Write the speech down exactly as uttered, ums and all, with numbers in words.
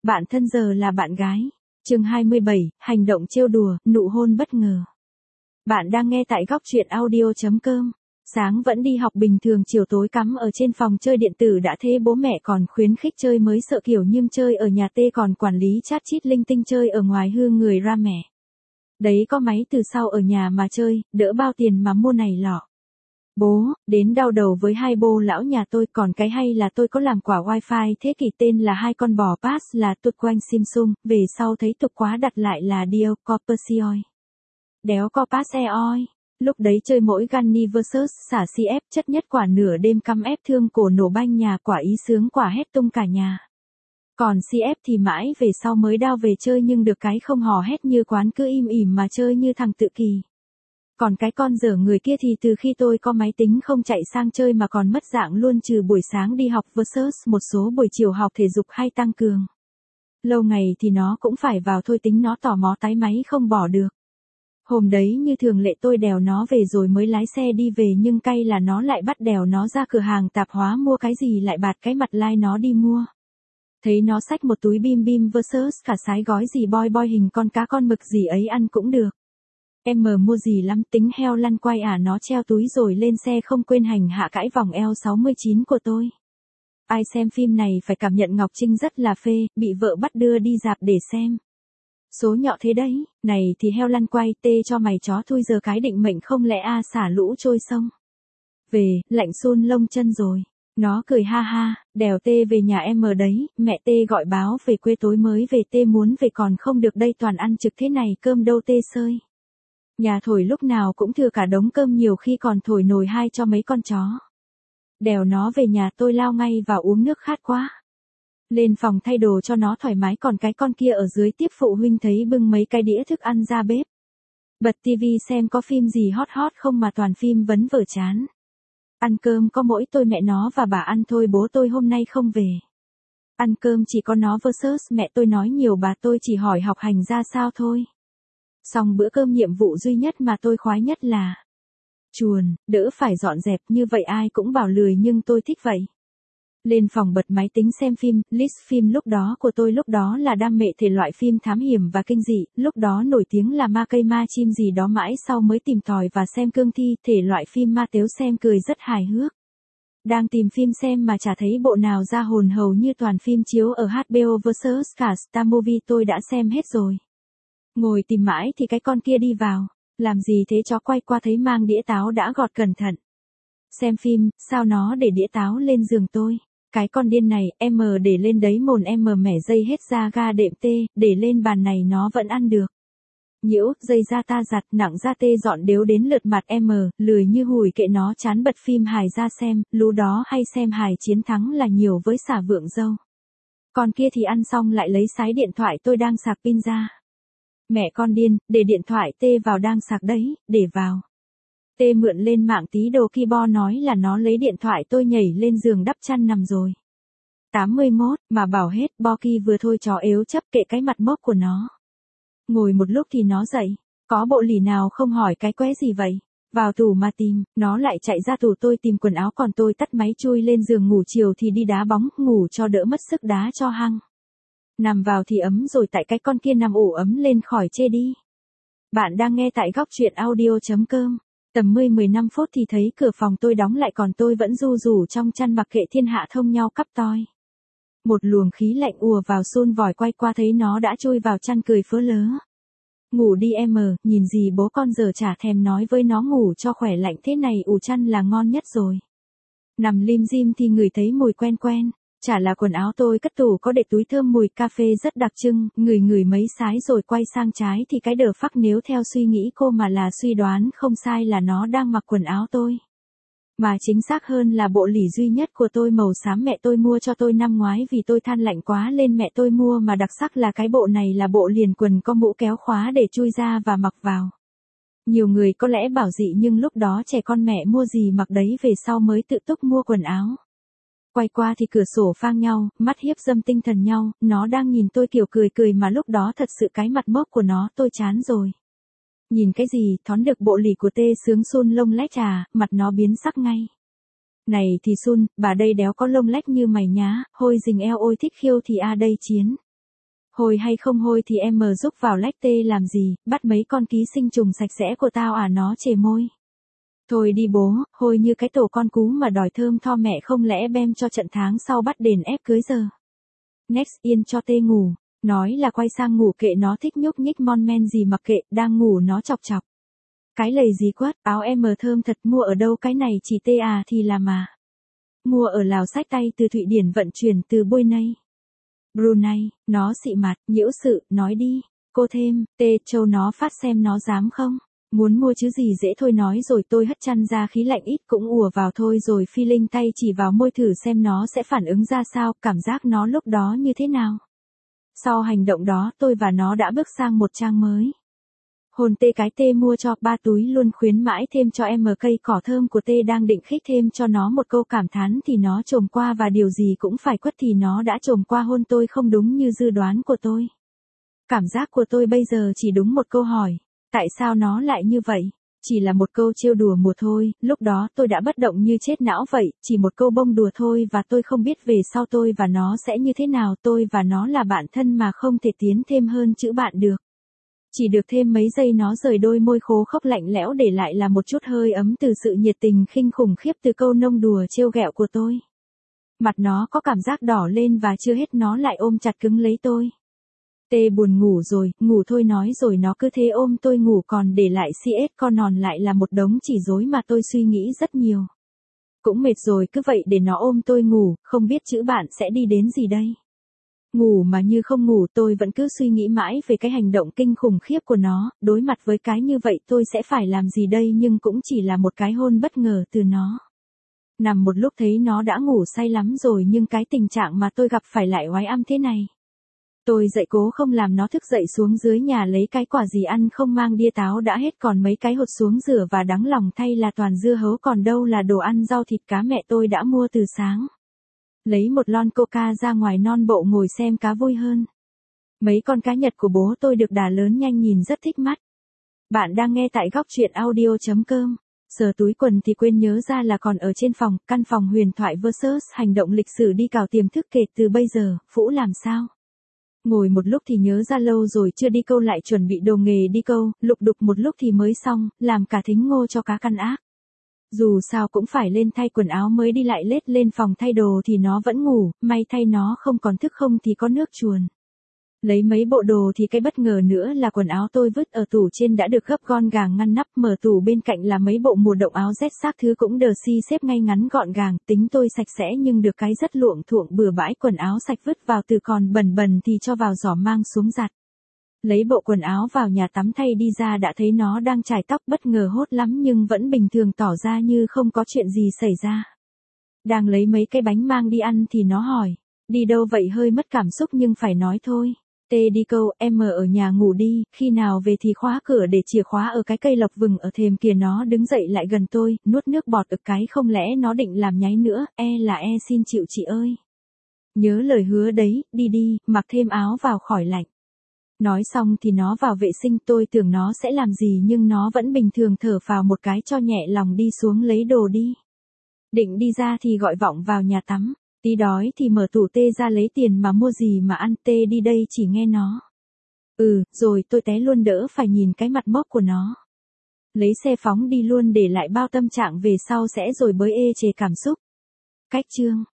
Bạn thân giờ là bạn gái. Chương hai mươi bảy, hành động trêu đùa, nụ hôn bất ngờ. Bạn đang nghe tại góc truyện audio chấm com. Sáng vẫn đi học bình thường, chiều tối cắm ở trên phòng chơi điện tử đã thế bố mẹ còn khuyến khích chơi mới sợ kiểu nhâm chơi ở nhà tê còn quản lý chat chít linh tinh chơi ở ngoài hư người ra mẹ. Đấy có máy từ sau ở nhà mà chơi, đỡ bao tiền mà mua này lọ. Bố, đến đau đầu với hai bô lão nhà tôi, còn cái hay là tôi có làm quả wifi thế kỷ tên là hai con bò pass là tuột quanh Samsung, về sau thấy tục quá đặt lại là Dio Corpusoi. Đéo Corpusoi. Lúc đấy chơi mỗi Gunny versus xả xê ép chất nhất quả nửa đêm căm ép thương cổ nổ banh nhà quả ý sướng quả hét tung cả nhà. Còn xê ép thì mãi về sau mới đao về chơi nhưng được cái không hò hét như quán, cứ im ỉm mà chơi như thằng tự kỳ. Còn cái con dở người kia thì từ khi tôi có máy tính không chạy sang chơi mà còn mất dạng luôn, trừ buổi sáng đi học versus một số buổi chiều học thể dục hay tăng cường. Lâu ngày thì nó cũng phải vào thôi, tính nó tò mò tái máy không bỏ được. Hôm đấy như thường lệ tôi đèo nó về rồi mới lái xe đi về, nhưng cay là nó lại bắt đèo nó ra cửa hàng tạp hóa mua cái gì lại bạt cái mặt lai nó đi mua. Thấy nó xách một túi bim bim versus cả sái gói gì boy boy hình con cá con mực gì ấy ăn cũng được. Em mờ mua gì lắm, tính heo lăn quay à, nó treo túi rồi lên xe không quên hành hạ cãi vòng eo sáu mươi chín của tôi. Ai xem phim này phải cảm nhận Ngọc Trinh rất là phê, bị vợ bắt đưa đi rạp để xem. Số nhọ thế đấy, này thì heo lăn quay tê cho mày chó thui giờ cái định mệnh không lẽ a xả lũ trôi sông. Về, lạnh sun lông chân rồi. Nó cười ha ha, đèo tê về nhà em ở đấy, mẹ tê gọi báo về quê tối mới về, tê muốn về còn không được đây, toàn ăn trực thế này cơm đâu tê sơi. Nhà thổi lúc nào cũng thừa cả đống cơm, nhiều khi còn thổi nồi hai cho mấy con chó. Đèo nó về nhà tôi lao ngay vào uống nước khát quá. Lên phòng thay đồ cho nó thoải mái, còn cái con kia ở dưới tiếp phụ huynh thấy bưng mấy cái đĩa thức ăn ra bếp. Bật tivi xem có phim gì hot hot không mà toàn phim vấn vở chán. Ăn cơm có mỗi tôi mẹ nó và bà ăn thôi, bố tôi hôm nay không về. Ăn cơm chỉ có nó versus mẹ tôi nói nhiều, bà tôi chỉ hỏi học hành ra sao thôi. Xong bữa cơm nhiệm vụ duy nhất mà tôi khoái nhất là chuồn, đỡ phải dọn dẹp, như vậy ai cũng bảo lười nhưng tôi thích vậy. Lên phòng bật máy tính xem phim, list phim lúc đó của tôi lúc đó là đam mê thể loại phim thám hiểm và kinh dị, lúc đó nổi tiếng là ma cây ma chim gì đó, mãi sau mới tìm tòi và xem cương thi, thể loại phim ma tếu xem cười rất hài hước. Đang tìm phim xem mà chả thấy bộ nào ra hồn, hầu như toàn phim chiếu ở hát bê o versus cả Star Movie tôi đã xem hết rồi. Ngồi tìm mãi thì cái con kia đi vào, làm gì thế chó, quay qua thấy mang đĩa táo đã gọt cẩn thận. Xem phim, sao nó để đĩa táo lên giường tôi. Cái con điên này, em để lên đấy mồn em mẻ dây hết ra ga đệm tê, để lên bàn này nó vẫn ăn được. Nhiễu, dây ra ta giặt, nặng ra tê dọn đếu đến lượt mặt em, lười như hùi kệ nó, chán bật phim hài ra xem, lú đó hay xem hài chiến thắng là nhiều với xả vượng dâu. Con kia thì ăn xong lại lấy sái điện thoại tôi đang sạc pin ra. Mẹ con điên, để điện thoại tê vào đang sạc đấy, để vào. Tê mượn lên mạng tí đồ keyboard nói là nó lấy điện thoại tôi nhảy lên giường đắp chăn nằm rồi. tám mươi mốt, mà bảo hết, Boki vừa thôi chó ếu chấp kệ cái mặt mốc của nó. Ngồi một lúc thì nó dậy, có bộ lì nào không hỏi cái qué gì vậy, vào tủ mà tìm, nó lại chạy ra tủ tôi tìm quần áo, còn tôi tắt máy chui lên giường ngủ, chiều thì đi đá bóng, ngủ cho đỡ mất sức đá cho hăng. Nằm vào thì ấm rồi, tại cái con kia nằm ủ ấm lên khỏi chê đi. Bạn đang nghe tại góc truyện audio chấm com. Tầm mười mười lăm phút thì thấy cửa phòng tôi đóng lại, còn tôi vẫn ru rủ trong chăn mặc kệ thiên hạ thông nhau cắp toi. Một luồng khí lạnh ùa vào, xôn vòi quay qua thấy nó đã chui vào chăn cười phớ lớ. Ngủ đi em, nhìn gì bố con giờ chả thèm nói với nó ngủ cho khỏe, lạnh thế này ủ chăn là ngon nhất rồi. Nằm lim dim thì ngửi thấy mùi quen quen. Chả là quần áo tôi cất tủ có để túi thơm mùi cà phê rất đặc trưng, ngửi ngửi mấy sái rồi quay sang trái thì cái đờ phắc, nếu theo suy nghĩ cô mà là suy đoán không sai là nó đang mặc quần áo tôi. Mà chính xác hơn là bộ lỉ duy nhất của tôi màu xám mẹ tôi mua cho tôi năm ngoái vì tôi than lạnh quá lên mẹ tôi mua, mà đặc sắc là cái bộ này là bộ liền quần có mũ kéo khóa để chui ra và mặc vào. Nhiều người có lẽ bảo dị nhưng lúc đó trẻ con mẹ mua gì mặc đấy, về sau mới tự túc mua quần áo. Quay qua thì cửa sổ phang nhau, mắt hiếp dâm tinh thần nhau, nó đang nhìn tôi kiểu cười cười mà lúc đó thật sự cái mặt mốc của nó tôi chán rồi. Nhìn cái gì, thón được bộ lì của tê sướng sun lông lách à, mặt nó biến sắc ngay. Này thì sun, bà đây đéo có lông lách như mày nhá, hôi rình eo ôi thích khiêu thì a đây chiến. Hôi hay không hôi thì em mờ giúp vào lách tê làm gì, bắt mấy con ký sinh trùng sạch sẽ của tao à, nó chề môi. Thôi đi bố, hôi như cái tổ con cú mà đòi thơm tho mẹ, không lẽ bem cho trận tháng sau bắt đền ép cưới giờ. Next yên cho tê ngủ, nói là quay sang ngủ, kệ nó thích nhúc nhích mon men gì mặc kệ, đang ngủ nó chọc chọc. Cái lầy gì quất, áo em mờ thơm thật, mua ở đâu cái này chỉ tê à thì là mà. Mua ở Lào, xách tay từ Thụy Điển vận chuyển từ Brunei. Brunei, nó xị mặt, nhiễu sự, nói đi. Cô thêm, tê châu nó phát xem nó dám không. Muốn mua chứ gì dễ thôi, nói rồi tôi hất chăn ra, khí lạnh ít cũng ùa vào thôi, rồi feeling tay chỉ vào môi thử xem nó sẽ phản ứng ra sao, cảm giác nó lúc đó như thế nào. Sau hành động đó tôi và nó đã bước sang một trang mới. Hồn tê cái tê mua cho ba túi luôn, khuyến mãi thêm cho em mờ cây cỏ thơm của tê, đang định khích thêm cho nó một câu cảm thán thì nó trồm qua, và điều gì cũng phải quất thì nó đã trồm qua hôn tôi, không đúng như dự đoán của tôi. Cảm giác của tôi bây giờ chỉ đúng một câu hỏi, tại sao nó lại như vậy? Chỉ là một câu trêu đùa mùa thôi, lúc đó tôi đã bất động như chết não vậy, chỉ một câu bông đùa thôi, và tôi không biết về sau tôi và nó sẽ như thế nào. Tôi và nó là bạn thân mà không thể tiến thêm hơn chữ bạn được. Chỉ được thêm mấy giây nó rời đôi môi khô khốc lạnh lẽo, để lại là một chút hơi ấm từ sự nhiệt tình khinh khủng khiếp từ câu nông đùa trêu ghẹo của tôi. Mặt nó có cảm giác đỏ lên, và chưa hết nó lại ôm chặt cứng lấy tôi. Tê buồn ngủ rồi, ngủ thôi nói rồi nó cứ thế ôm tôi ngủ, còn để lại xê ét con nòn lại là một đống chỉ rối mà tôi suy nghĩ rất nhiều. Cũng mệt rồi, cứ vậy để nó ôm tôi ngủ, không biết chữ bạn sẽ đi đến gì đây. Ngủ mà như không ngủ, tôi vẫn cứ suy nghĩ mãi về cái hành động kinh khủng khiếp của nó, đối mặt với cái như vậy tôi sẽ phải làm gì đây, nhưng cũng chỉ là một cái hôn bất ngờ từ nó. Nằm một lúc thấy nó đã ngủ say lắm rồi, nhưng cái tình trạng mà tôi gặp phải lại oái âm thế này. Tôi dậy cố không làm nó thức dậy, xuống dưới nhà lấy cái quả gì ăn không mang, đĩa táo đã hết còn mấy cái, hột xuống rửa, và đáng lòng thay là toàn dưa hấu, còn đâu là đồ ăn rau thịt cá mẹ tôi đã mua từ sáng. Lấy một lon coca ra ngoài non bộ ngồi xem cá vui hơn. Mấy con cá Nhật của bố tôi được đà lớn nhanh, nhìn rất thích mắt. Bạn đang nghe tại góc truyện audio chấm com. Sờ túi quần thì quên nhớ ra là còn ở trên phòng, căn phòng huyền thoại versus hành động lịch sử đi cào tiềm thức kể từ bây giờ, Phũ làm sao? Ngồi một lúc thì nhớ ra lâu rồi chưa đi câu, lại chuẩn bị đồ nghề đi câu, lục đục một lúc thì mới xong, làm cả thính ngô cho cá căn ác. Dù sao cũng phải lên thay quần áo mới đi, lại lết lên phòng thay đồ thì nó vẫn ngủ, may thay nó không còn thức, không thì có nước chuồn. Lấy mấy bộ đồ thì cái bất ngờ nữa là quần áo tôi vứt ở tủ trên đã được gấp gọn gàng ngăn nắp, mở tủ bên cạnh là mấy bộ mùa động áo rét xác thứ cũng đờ si xếp ngay ngắn gọn gàng, tính tôi sạch sẽ nhưng được cái rất luộm thuộm, bừa bãi quần áo sạch vứt vào từ, còn bẩn bẩn thì cho vào giỏ mang xuống giặt. Lấy bộ quần áo vào nhà tắm thay đi ra đã thấy nó đang chải tóc, bất ngờ hốt lắm nhưng vẫn bình thường, tỏ ra như không có chuyện gì xảy ra. Đang lấy mấy cái bánh mang đi ăn thì nó hỏi, đi đâu vậy, hơi mất cảm xúc nhưng phải nói thôi. Tê đi câu, em ở nhà ngủ đi, khi nào về thì khóa cửa, để chìa khóa ở cái cây lộc vừng ở thềm kìa. Nó đứng dậy lại gần tôi, nuốt nước bọt ực cái, không lẽ nó định làm nháy nữa, e là e xin chịu chị ơi. Nhớ lời hứa đấy, đi đi, mặc thêm áo vào khỏi lạnh. Nói xong thì nó vào vệ sinh, tôi tưởng nó sẽ làm gì nhưng nó vẫn bình thường thở phào một cái cho nhẹ lòng, đi xuống lấy đồ đi. Định đi ra thì gọi vọng vào nhà tắm, tí đói thì mở tủ Tê ra lấy tiền mà mua gì mà ăn, Tê đi đây chỉ nghe nó. Ừ, rồi tôi té luôn đỡ phải nhìn cái mặt mốc của nó. Lấy xe phóng đi luôn, để lại bao tâm trạng về sau sẽ rồi bới ê chề cảm xúc. Cách chương